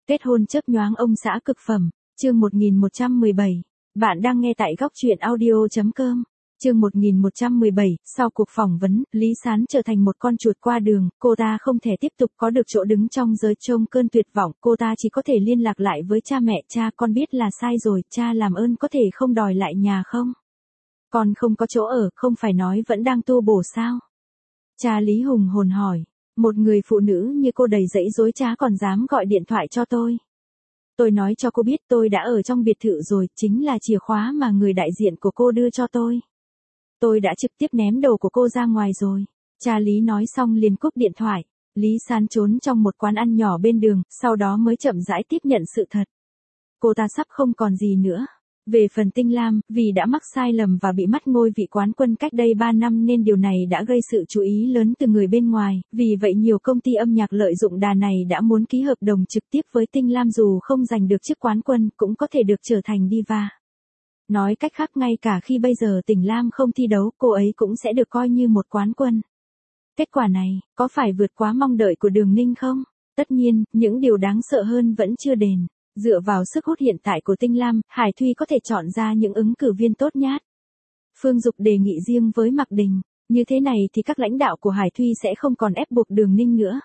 Kết hôn chớp nhoáng ông xã cực phẩm, chương 1117. Bạn đang nghe tại góc truyện audio.com. Chương 1117, sau cuộc phỏng vấn, Lý Sán trở thành một con chuột qua đường, cô ta không thể tiếp tục có được chỗ đứng trong giới trông cơn tuyệt vọng, cô ta chỉ có thể liên lạc lại với cha mẹ. Cha, con biết là sai rồi, cha làm ơn có thể không đòi lại nhà không? Con không có chỗ ở, không phải nói vẫn đang tu bổ sao? Cha Lý hùng hồn hỏi, một người phụ nữ như cô đầy dẫy dối trá còn dám gọi điện thoại cho tôi. Tôi nói cho cô biết tôi đã ở trong biệt thự rồi, chính là chìa khóa mà người đại diện của cô đưa cho tôi. Tôi đã trực tiếp ném đồ của cô ra ngoài rồi. Cha Lý nói xong liền cúp điện thoại. Lý Sán trốn trong một quán ăn nhỏ bên đường, sau đó mới chậm rãi tiếp nhận sự thật. Cô ta sắp không còn gì nữa. Về phần Tinh Lam, vì đã mắc sai lầm và bị mất ngôi vị quán quân cách đây 3 năm nên điều này đã gây sự chú ý lớn từ người bên ngoài, vì vậy nhiều công ty âm nhạc lợi dụng đà này đã muốn ký hợp đồng trực tiếp với Tinh Lam, dù không giành được chức quán quân cũng có thể được trở thành diva. Nói cách khác, ngay cả khi bây giờ Tinh Lam không thi đấu, cô ấy cũng sẽ được coi như một quán quân. Kết quả này, có phải vượt quá mong đợi của Đường Ninh không? Tất nhiên, những điều đáng sợ hơn vẫn chưa đến. Dựa vào sức hút hiện tại của Tinh Lam, Hải Thuy có thể chọn ra những ứng cử viên tốt nhất. Phương Dục đề nghị riêng với Mạc Đình. Như thế này thì các lãnh đạo của Hải Thuy sẽ không còn ép buộc Đường Ninh nữa.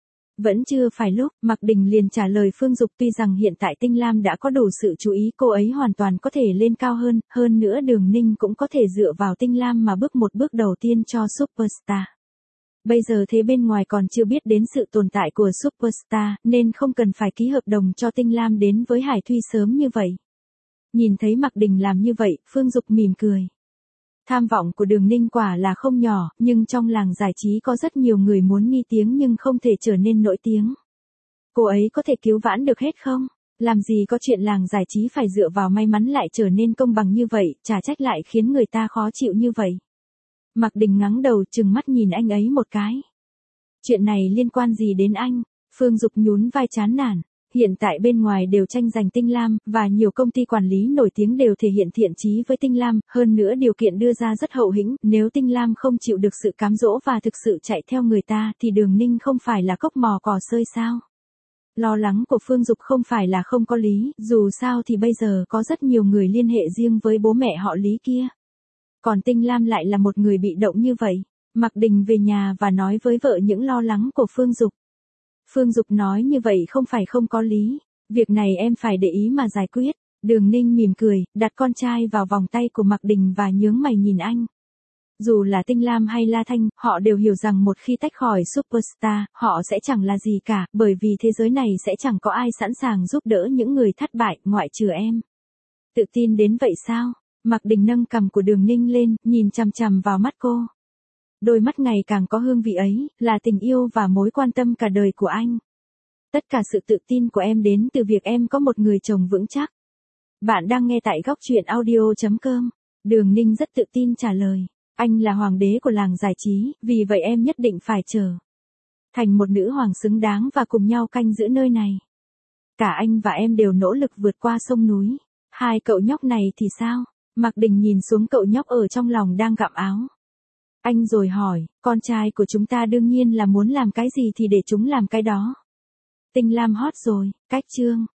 Vẫn chưa phải lúc, Mạc Đình liền trả lời Phương Dục, tuy rằng hiện tại Tinh Lam đã có đủ sự chú ý, cô ấy hoàn toàn có thể lên cao hơn nữa Đường Ninh cũng có thể dựa vào Tinh Lam mà bước một bước đầu tiên cho Superstar. Bây giờ thế bên ngoài còn chưa biết đến sự tồn tại của Superstar, nên không cần phải ký hợp đồng cho Tinh Lam đến với Hải Thuy sớm như vậy. Nhìn thấy Mạc Đình làm như vậy, Phương Dục mỉm cười. Tham vọng của Đường Ninh quả là không nhỏ, nhưng trong làng giải trí có rất nhiều người muốn nghi tiếng nhưng không thể trở nên nổi tiếng. Cô ấy có thể cứu vãn được hết không? Làm gì có chuyện làng giải trí phải dựa vào may mắn lại trở nên công bằng như vậy, chả trách lại khiến người ta khó chịu như vậy. Mạc Đình ngắng đầu trừng mắt nhìn anh ấy một cái. Chuyện này liên quan gì đến anh? Phương Dục nhún vai chán nản. Hiện tại bên ngoài đều tranh giành Tinh Lam, và nhiều công ty quản lý nổi tiếng đều thể hiện thiện chí với Tinh Lam, hơn nữa điều kiện đưa ra rất hậu hĩnh, nếu Tinh Lam không chịu được sự cám dỗ và thực sự chạy theo người ta thì Đường Ninh không phải là cốc mò cỏ xơi sao? Lo lắng của Phương Dục không phải là không có lý, dù sao thì bây giờ có rất nhiều người liên hệ riêng với bố mẹ họ Lý kia. Còn Tinh Lam lại là một người bị động như vậy. Mạc Đình về nhà và nói với vợ những lo lắng của Phương Dục. Phương Dục nói như vậy không phải không có lý. Việc này em phải để ý mà giải quyết. Đường Ninh mỉm cười, đặt con trai vào vòng tay của Mạc Đình và nhướng mày nhìn anh. Dù là Tinh Lam hay La Thanh, họ đều hiểu rằng một khi tách khỏi Superstar, họ sẽ chẳng là gì cả, bởi vì thế giới này sẽ chẳng có ai sẵn sàng giúp đỡ những người thất bại, ngoại trừ em. Tự tin đến vậy sao? Mạc Đình nâng cằm của Đường Ninh lên, nhìn chằm chằm vào mắt cô. Đôi mắt ngày càng có hương vị ấy, là tình yêu và mối quan tâm cả đời của anh. Tất cả sự tự tin của em đến từ việc em có một người chồng vững chắc. Bạn đang nghe tại góc truyện audio.com. Đường Ninh rất tự tin trả lời. Anh là hoàng đế của làng giải trí, vì vậy em nhất định phải trở thành một nữ hoàng xứng đáng và cùng nhau canh giữ nơi này. Cả anh và em đều nỗ lực vượt qua sông núi. Hai cậu nhóc này thì sao? Mạc Đình nhìn xuống cậu nhóc ở trong lòng đang gặm áo. Anh rồi hỏi, con trai của chúng ta đương nhiên là muốn làm cái gì thì để chúng làm cái đó. Tinh Lam hot rồi, cách chương.